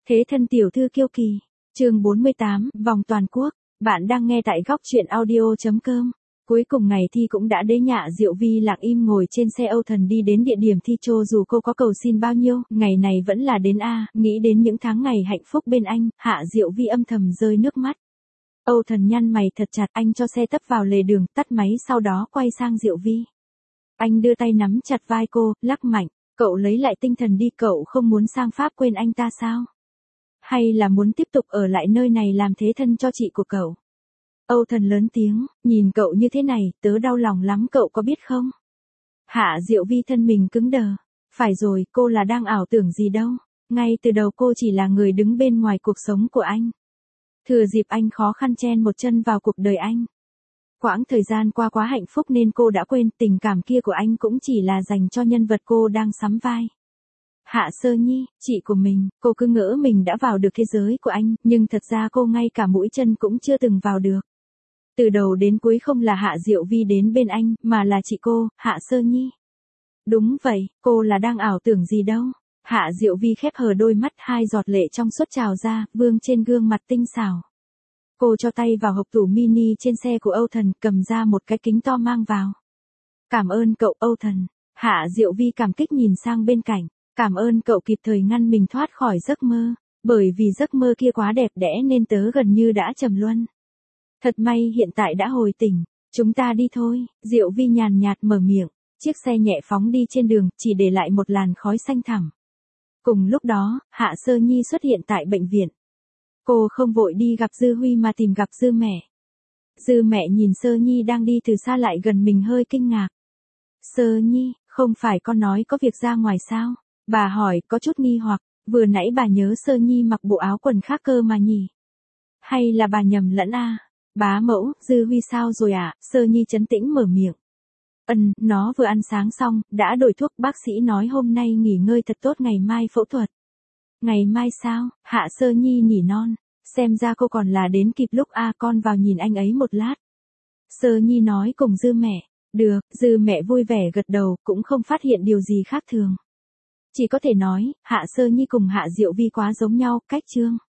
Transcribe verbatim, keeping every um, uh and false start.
Thế thân tiểu thư kiêu kỳ. Chương bốn mươi tám, vòng toàn quốc. Bạn đang nghe tại góc truyện audio chấm com. Cuối cùng ngày thi cũng đã đến, Hạ Diệu Vi lặng im ngồi trên xe Âu Thần đi đến địa điểm thi. Cho dù cô có cầu xin bao nhiêu, ngày này vẫn là đến a. Nghĩ đến những tháng ngày hạnh phúc bên anh, Hạ Diệu Vi âm thầm rơi nước mắt. Âu Thần nhăn mày thật chặt, anh cho xe tấp vào lề đường, tắt máy sau đó quay sang Diệu Vi. Anh đưa tay nắm chặt vai cô, lắc mạnh. Cậu lấy lại tinh thần đi, cậu không muốn sang Pháp quên anh ta sao? Hay là muốn tiếp tục ở lại nơi này làm thế thân cho chị của cậu? Âu Thần lớn tiếng, nhìn cậu như thế này, tớ đau lòng lắm, cậu có biết không? Hạ Diệu Vi thân mình cứng đờ. Phải rồi, cô là đang ảo tưởng gì đâu. Ngay từ đầu cô chỉ là người đứng bên ngoài cuộc sống của anh. Thừa dịp anh khó khăn chen một chân vào cuộc đời anh. Quãng thời gian qua quá hạnh phúc nên cô đã quên tình cảm kia của anh cũng chỉ là dành cho nhân vật cô đang sắm vai. Hạ Sơ Nhi, chị của mình, cô cứ ngỡ mình đã vào được thế giới của anh, nhưng thật ra cô ngay cả mũi chân cũng chưa từng vào được. Từ đầu đến cuối không là Hạ Diệu Vi đến bên anh, mà là chị cô, Hạ Sơ Nhi. Đúng vậy, cô là đang ảo tưởng gì đâu. Hạ Diệu Vi khép hờ đôi mắt, hai giọt lệ trong suốt trào ra, vương trên gương mặt tinh xảo. Cô cho tay vào hộp tủ mini trên xe của Âu Thần, cầm ra một cái kính to mang vào. Cảm ơn cậu, Âu Thần. Hạ Diệu Vi cảm kích nhìn sang bên cạnh. Cảm ơn cậu kịp thời ngăn mình thoát khỏi giấc mơ. Bởi vì giấc mơ kia quá đẹp đẽ nên tớ gần như đã trầm luân. Thật may hiện tại đã hồi tỉnh. Chúng ta đi thôi. Diệu Vi nhàn nhạt mở miệng. Chiếc xe nhẹ phóng đi trên đường, chỉ để lại một làn khói xanh thẳm. Cùng lúc đó, Hạ Sơ Nhi xuất hiện tại bệnh viện. Cô không vội đi gặp Dư Huy mà tìm gặp Dư mẹ. Dư mẹ nhìn Sơ Nhi đang đi từ xa lại gần mình hơi kinh ngạc. Sơ Nhi, không phải con nói có việc ra ngoài sao? Bà hỏi có chút nghi hoặc, vừa nãy bà nhớ Sơ Nhi mặc bộ áo quần khác cơ mà nhỉ? Hay là bà nhầm lẫn a? À? Bá mẫu, Dư Huy sao rồi ạ? À? Sơ Nhi trấn tĩnh mở miệng. Ừm, nó vừa ăn sáng xong, đã đổi thuốc, bác sĩ nói hôm nay nghỉ ngơi thật tốt, ngày mai phẫu thuật. Ngày mai sao? Hạ Sơ Nhi nhỉ non. Xem ra cô còn là đến kịp lúc a, à, con vào nhìn anh ấy một lát. Sơ Nhi nói cùng Dư mẹ. Được, Dư mẹ vui vẻ gật đầu, cũng không phát hiện điều gì khác thường. Chỉ có thể nói, Hạ Sơ Nhi cùng Hạ Diệu Vi quá giống nhau, cách chương.